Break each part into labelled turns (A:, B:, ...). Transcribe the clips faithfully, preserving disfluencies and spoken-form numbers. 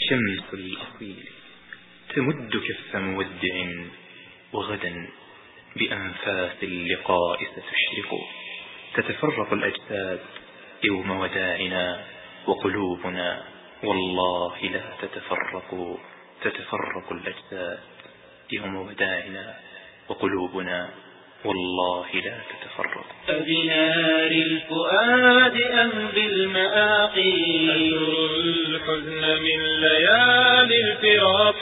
A: شمس الأصيل تمد كف مودع وغدا بأنفاس اللقاء ستشرق. تتفرق الأجساد يوم وداعنا وقلوبنا والله لا تتفرق. تتفرق الأجساد يوم وداعنا وقلوبنا والله لا تتفرق.
B: بنار الفؤاد أم بالمآقي
C: أسر الحزن من ليالي الفراق.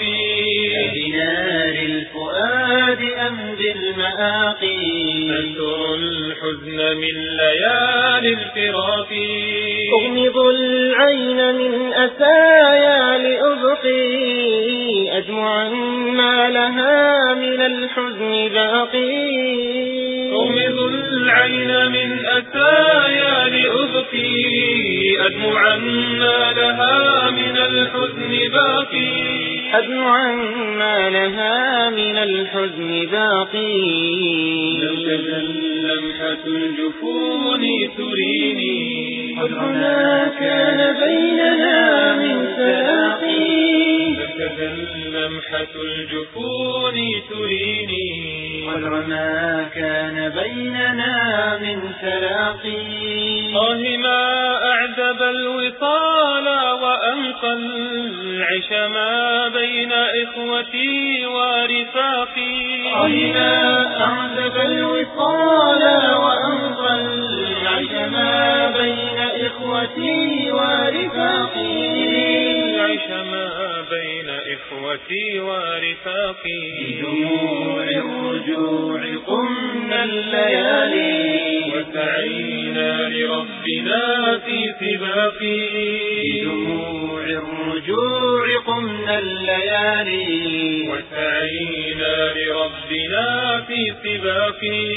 B: بنار الفؤاد أم بالمآقي
C: أسر الحزن من ليالي الفراق.
B: أغمض العين من أسايا لأبقي أدمعا ما لها من الحزن باقي.
C: أغمض العين من أسايا لأبقي أدمعا ما لها من الحزن باقي.
B: أدمعا ما لها من الحزن باقي.
C: لم تزل لمحة الجفون تريني
B: قدرنا كان بيننا من تلاقي.
C: لم تزل لمحة الجفون تريني
B: قدرنا كان بيننا من تلاقي.
C: آه ما أعذب الوصال وأنقى العش ما بين إخوتي ورفاقي.
B: آه ما أعذب الوصال وأنقى العش ما بين إخوتي ورفاقي.
C: العش ما بين إخوتي ورفاقي.
B: بدموع الرجوع قمنا الليالي
C: وسعينا لربنا في سباقي.
B: بدموع الرجوع قمنا الليالي
C: وسعينا لربنا في سباقي.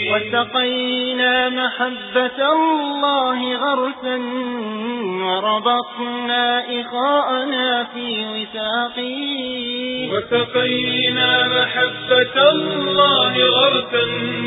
B: وسقينا محبة الله غرسا وربطنا إخاءنا في وثاقي.
C: وسقينا محبة الله غرسا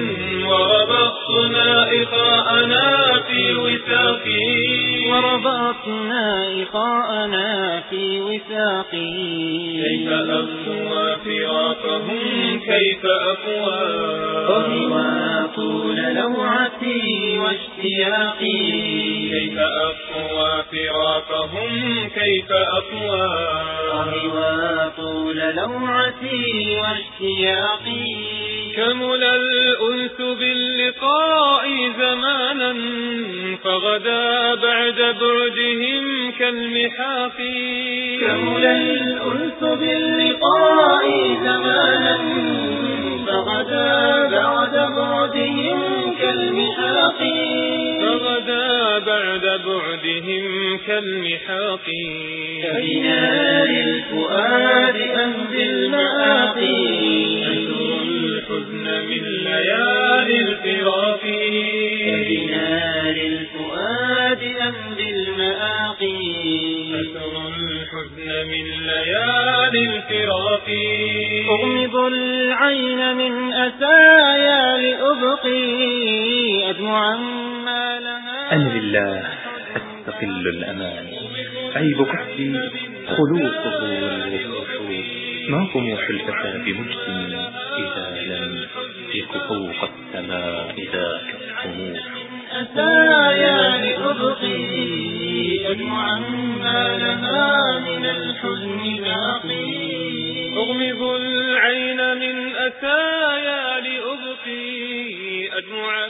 C: وربطنا إخاءنا في وثاقي.
B: وربطنا إخاءنا في وثاقي.
C: كيف أقوى فراقهم كيف أقوى
B: وهو طول لوعتي واشتياقي.
C: كيف أقوى فراقهم كيف أقوى
B: وهو طول لوعتي واشتياقي.
C: كمل الأنس باللقاء زمانا فغدا بعد بعدهم كالمحاق.
B: كمل الأنس باللقاء زمانا فغدا بعد بعدهم كالمحاق.
C: فغدا بعد بعدهم كالمحاق.
B: كبنار الفؤاد أم بالمآقي
C: أسر الحزن من ليالي الفراق.
B: كبنار الفؤاد أم بالمآقي
C: أسر الحزن من ليالي الفراق.
B: أغمض العين من أسايا لأبقي أدمعا ما لها.
A: أنا لله أستقل الأمان عيب كحفي خلوصه والوحوش. ما طموح الفتى بمجد إذا لم يك فوق السماء ذاك الطموح.
B: أسايا لأبقي أدمعا ما لها من الحزن باقي.
C: أغمض العين من أسايا لأبقي أدمعا